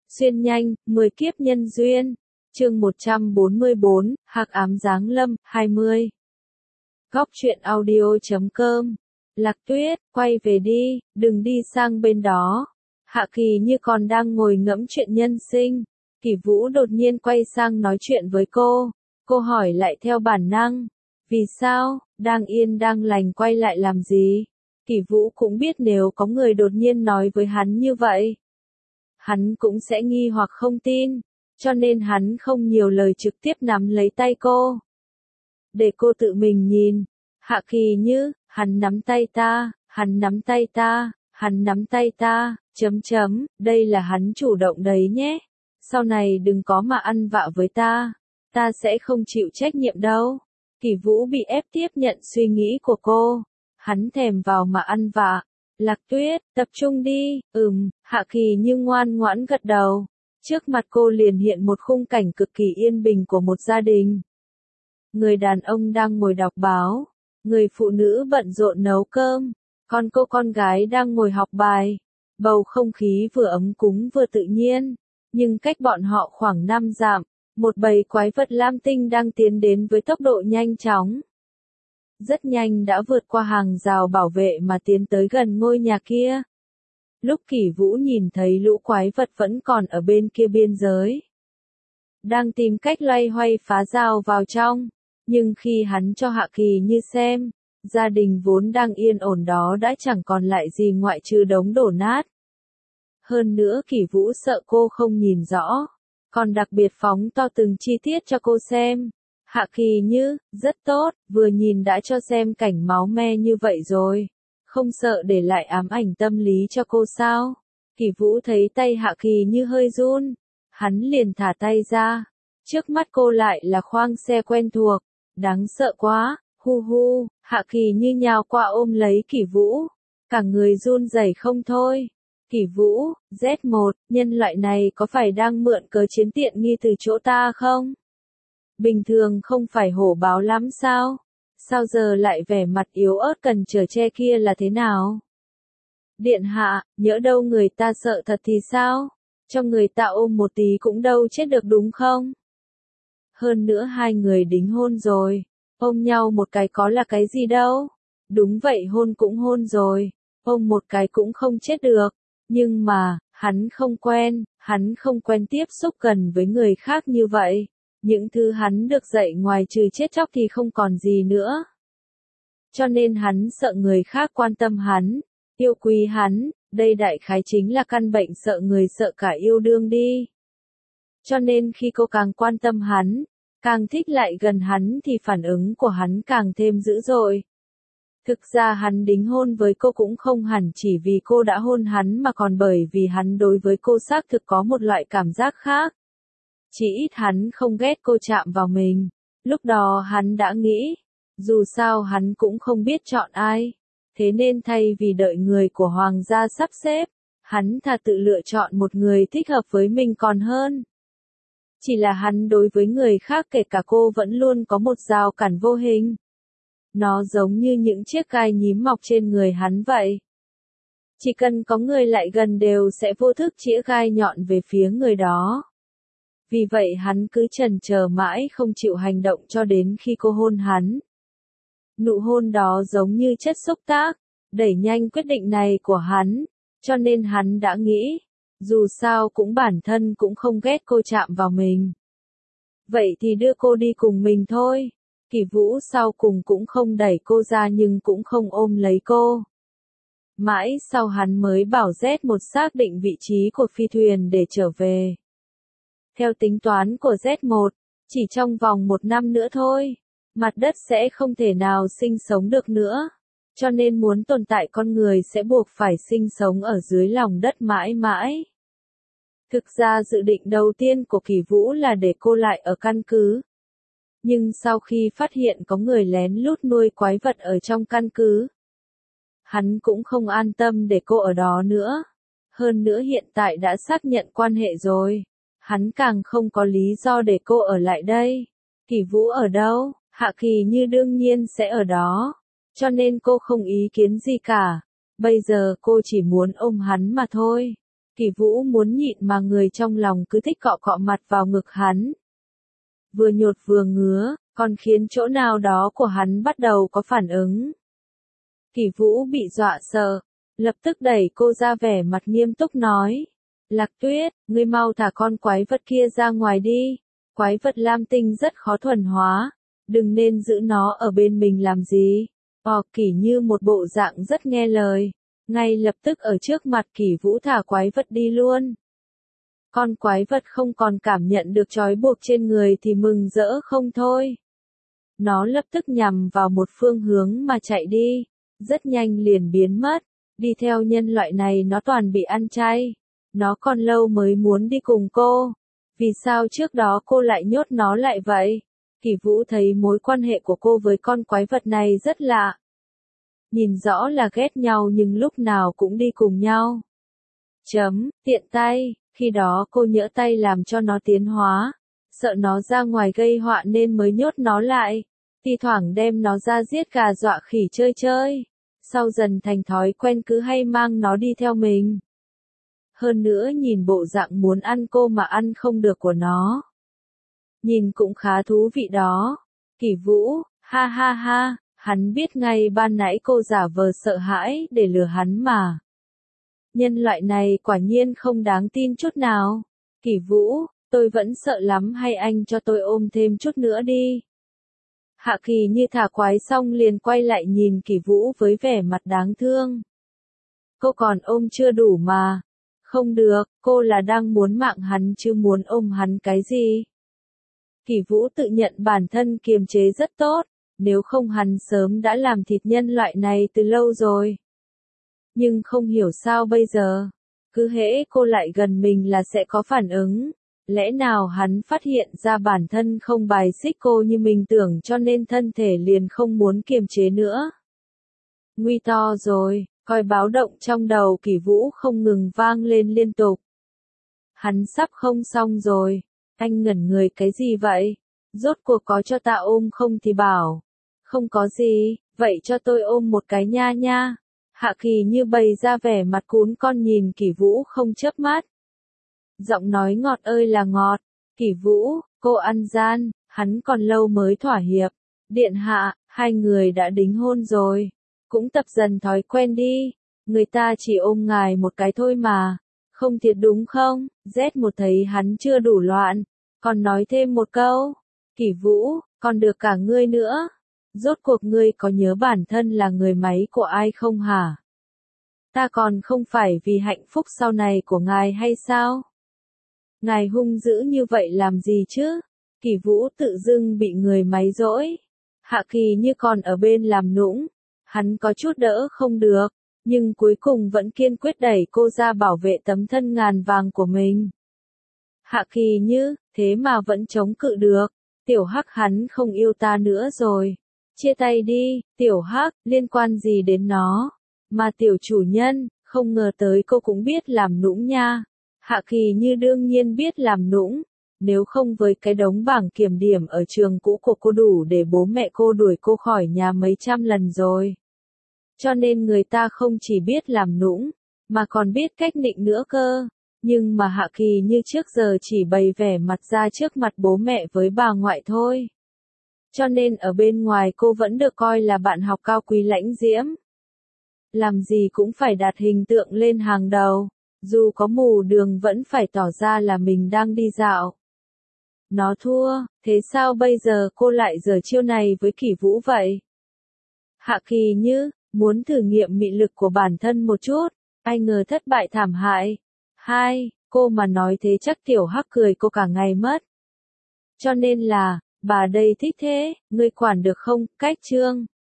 Xuyên nhanh, 10 kiếp nhân duyên. Chương 144, Hắc ám giáng lâm, 20. Góc truyện audio.com. Lạc Tuyết, quay về đi, đừng đi sang bên đó. Hạ Kỳ như còn đang ngồi ngẫm chuyện nhân sinh. Kỷ Vũ đột nhiên quay sang nói chuyện với cô. Cô hỏi lại theo bản năng. Vì sao, đang yên đang lành quay lại làm gì? Kỷ Vũ cũng biết nếu có người đột nhiên nói với hắn như vậy, hắn cũng sẽ nghi hoặc không tin, cho nên hắn không nhiều lời trực tiếp nắm lấy tay cô. Để cô tự mình nhìn. Hạ Kỳ như, hắn nắm tay ta, hắn nắm tay ta, hắn nắm tay ta, đây là hắn chủ động đấy nhé. Sau này đừng có mà ăn vạ với ta sẽ không chịu trách nhiệm đâu. Kỷ Vũ bị ép tiếp nhận suy nghĩ của cô. Hắn thèm vào mà ăn vạ. Lạc Tuyết, tập trung đi. Hạ Kỳ như ngoan ngoãn gật đầu. Trước mặt cô liền hiện một khung cảnh cực kỳ yên bình của một gia đình. Người đàn ông đang ngồi đọc báo. Người phụ nữ bận rộn nấu cơm. Còn cô con gái đang ngồi học bài. Bầu không khí vừa ấm cúng vừa tự nhiên. Nhưng cách bọn họ khoảng 5 dặm, một bầy quái vật lam tinh đang tiến đến với tốc độ nhanh chóng. Rất nhanh đã vượt qua hàng rào bảo vệ mà tiến tới gần ngôi nhà kia. Lúc Kỷ Vũ nhìn thấy lũ quái vật vẫn còn ở bên kia biên giới, đang tìm cách loay hoay phá rào vào trong, nhưng khi hắn cho Hạ Kỳ như xem, gia đình vốn đang yên ổn đó đã chẳng còn lại gì ngoại trừ đống đổ nát. Hơn nữa Kỷ Vũ sợ cô không nhìn rõ, còn đặc biệt phóng to từng chi tiết cho cô xem. Hạ Kỳ như, rất tốt, vừa nhìn đã cho xem cảnh máu me như vậy rồi. Không sợ để lại ám ảnh tâm lý cho cô sao? Kỷ Vũ thấy tay Hạ Kỳ như hơi run. Hắn liền thả tay ra. Trước mắt cô lại là khoang xe quen thuộc. Đáng sợ quá, hu hu. Hạ Kỳ như nhào qua ôm lấy Kỷ Vũ. Cả người run rẩy không thôi. Kỷ Vũ, Z1, nhân loại này có phải đang mượn cớ chiếm tiện nghi từ chỗ ta không? Bình thường không phải hổ báo lắm sao? Sao giờ lại vẻ mặt yếu ớt cần chở che kia là thế nào? Điện hạ, nhỡ đâu người ta sợ thật thì sao? Cho người ta ôm một tí cũng đâu chết được đúng không? Hơn nữa hai người đính hôn rồi. Ôm nhau một cái có là cái gì đâu? Đúng vậy, hôn cũng hôn rồi. Ôm một cái cũng không chết được. Nhưng mà, hắn không quen tiếp xúc gần với người khác như vậy. Những thứ hắn được dạy ngoài trừ chết chóc thì không còn gì nữa. Cho nên hắn sợ người khác quan tâm hắn, yêu quý hắn, đây đại khái chính là căn bệnh sợ người sợ cả yêu đương đi. Cho nên khi cô càng quan tâm hắn, càng thích lại gần hắn thì phản ứng của hắn càng thêm dữ dội. Thực ra hắn đính hôn với cô cũng không hẳn chỉ vì cô đã hôn hắn mà còn bởi vì hắn đối với cô xác thực có một loại cảm giác khác. Chỉ ít hắn không ghét cô chạm vào mình. Lúc đó hắn đã nghĩ, dù sao hắn cũng không biết chọn ai. Thế nên thay vì đợi người của hoàng gia sắp xếp, hắn thà tự lựa chọn một người thích hợp với mình còn hơn. Chỉ là hắn đối với người khác kể cả cô vẫn luôn có một rào cản vô hình. Nó giống như những chiếc gai nhím mọc trên người hắn vậy. Chỉ cần có người lại gần đều sẽ vô thức chĩa gai nhọn về phía người đó. Vì vậy hắn cứ chần chờ mãi không chịu hành động cho đến khi cô hôn hắn. Nụ hôn đó giống như chất xúc tác, đẩy nhanh quyết định này của hắn, cho nên hắn đã nghĩ, dù sao cũng bản thân cũng không ghét cô chạm vào mình. Vậy thì đưa cô đi cùng mình thôi. Kỷ Vũ sau cùng cũng không đẩy cô ra nhưng cũng không ôm lấy cô. Mãi sau hắn mới bảo Z1 xác định vị trí của phi thuyền để trở về. Theo tính toán của Z1, chỉ trong vòng 1 năm nữa thôi, mặt đất sẽ không thể nào sinh sống được nữa. Cho nên muốn tồn tại con người sẽ buộc phải sinh sống ở dưới lòng đất mãi mãi. Thực ra dự định đầu tiên của Kỷ Vũ là để cô lại ở căn cứ. Nhưng sau khi phát hiện có người lén lút nuôi quái vật ở trong căn cứ, hắn cũng không an tâm để cô ở đó nữa. Hơn nữa hiện tại đã xác nhận quan hệ rồi. Hắn càng không có lý do để cô ở lại đây. Kỷ Vũ ở đâu, Hạ Kỳ như đương nhiên sẽ ở đó. Cho nên cô không ý kiến gì cả. Bây giờ cô chỉ muốn ôm hắn mà thôi. Kỷ Vũ muốn nhịn mà người trong lòng cứ thích cọ cọ mặt vào ngực hắn. Vừa nhột vừa ngứa, còn khiến chỗ nào đó của hắn bắt đầu có phản ứng. Kỷ Vũ bị dọa sợ, lập tức đẩy cô ra, vẻ mặt nghiêm túc nói. Lạc Tuyết, ngươi mau thả con quái vật kia ra ngoài đi. Quái vật lam tinh rất khó thuần hóa, đừng nên giữ nó ở bên mình làm gì. Kỷ Như một bộ dạng rất nghe lời, ngay lập tức ở trước mặt Kỷ Vũ thả quái vật đi luôn. Con quái vật không còn cảm nhận được trói buộc trên người thì mừng rỡ không thôi. Nó lập tức nhằm vào một phương hướng mà chạy đi, rất nhanh liền biến mất. Đi theo nhân loại này nó toàn bị ăn chay. Nó còn lâu mới muốn đi cùng cô. Vì sao trước đó cô lại nhốt nó lại vậy? Kỷ Vũ thấy mối quan hệ của cô với con quái vật này rất lạ. Nhìn rõ là ghét nhau nhưng lúc nào cũng đi cùng nhau. Tiện tay, khi đó cô nhỡ tay làm cho nó tiến hóa. Sợ nó ra ngoài gây họa nên mới nhốt nó lại. Thi thoảng đem nó ra giết gà dọa khỉ chơi chơi. Sau dần thành thói quen cứ hay mang nó đi theo mình. Hơn nữa nhìn bộ dạng muốn ăn cô mà ăn không được của nó. Nhìn cũng khá thú vị đó. Kỷ Vũ, ha ha ha, hắn biết ngay ban nãy cô giả vờ sợ hãi để lừa hắn mà. Nhân loại này quả nhiên không đáng tin chút nào. Kỷ Vũ, tôi vẫn sợ lắm, hay anh cho tôi ôm thêm chút nữa đi. Hạ Kỳ Như thả quái xong liền quay lại nhìn Kỷ Vũ với vẻ mặt đáng thương. Cô còn ôm chưa đủ mà. Không được, cô là đang muốn mạng hắn chứ muốn ôm hắn cái gì. Kỷ Vũ tự nhận bản thân kiềm chế rất tốt, nếu không hắn sớm đã làm thịt nhân loại này từ lâu rồi. Nhưng không hiểu sao bây giờ, cứ hễ cô lại gần mình là sẽ có phản ứng. Lẽ nào hắn phát hiện ra bản thân không bài xích cô như mình tưởng cho nên thân thể liền không muốn kiềm chế nữa. Nguy to rồi, còi báo động trong đầu Kỷ Vũ không ngừng vang lên liên tục. Hắn sắp không xong rồi, anh ngẩn người cái gì vậy? Rốt cuộc có cho ta ôm không thì bảo. Không có gì, vậy cho tôi ôm một cái nha nha. Hạ Kỳ Như bày ra vẻ mặt cún con nhìn Kỷ Vũ không chớp mắt. Giọng nói ngọt ơi là ngọt. Kỷ Vũ, cô ăn gian, hắn còn lâu mới thỏa hiệp. Điện hạ, hai người đã đính hôn rồi. Cũng tập dần thói quen đi. Người ta chỉ ôm ngài một cái thôi mà. Không thiệt đúng không? Z1 thấy hắn chưa đủ loạn. Còn nói thêm một câu. Kỷ Vũ, còn được cả ngươi nữa. Rốt cuộc ngươi có nhớ bản thân là người máy của ai không hả? Ta còn không phải vì hạnh phúc sau này của ngài hay sao? Ngài hung dữ như vậy làm gì chứ? Kỷ Vũ tự dưng bị người máy dỗi. Hạ Kỳ Như còn ở bên làm nũng. Hắn có chút đỡ không được, nhưng cuối cùng vẫn kiên quyết đẩy cô ra bảo vệ tấm thân ngàn vàng của mình. Hạ Kỳ Như, thế mà vẫn chống cự được. Tiểu Hắc hắn không yêu ta nữa rồi. Chia tay đi, Tiểu Hắc, liên quan gì đến nó? Mà tiểu chủ nhân, không ngờ tới cô cũng biết làm nũng nha. Hạ Kỳ Như đương nhiên biết làm nũng. Nếu không với cái đống bảng kiểm điểm ở trường cũ của cô đủ để bố mẹ cô đuổi cô khỏi nhà mấy trăm lần rồi. Cho nên người ta không chỉ biết làm nũng, mà còn biết cách nịnh nữa cơ. Nhưng mà Hạ Kỳ Như trước giờ chỉ bày vẻ mặt ra trước mặt bố mẹ với bà ngoại thôi. Cho nên ở bên ngoài cô vẫn được coi là bạn học cao quý lãnh diễm. Làm gì cũng phải đặt hình tượng lên hàng đầu. Dù có mù đường vẫn phải tỏ ra là mình đang đi dạo. Nó thua, thế sao bây giờ cô lại giở chiêu này với Kỷ Vũ vậy? Hạ Kỳ Như, muốn thử nghiệm mị lực của bản thân một chút, ai ngờ thất bại thảm hại. Cô mà nói thế chắc Tiểu Hắc cười cô cả ngày mất. Cho nên là, bà đây thích thế, ngươi quản được không? Cách chương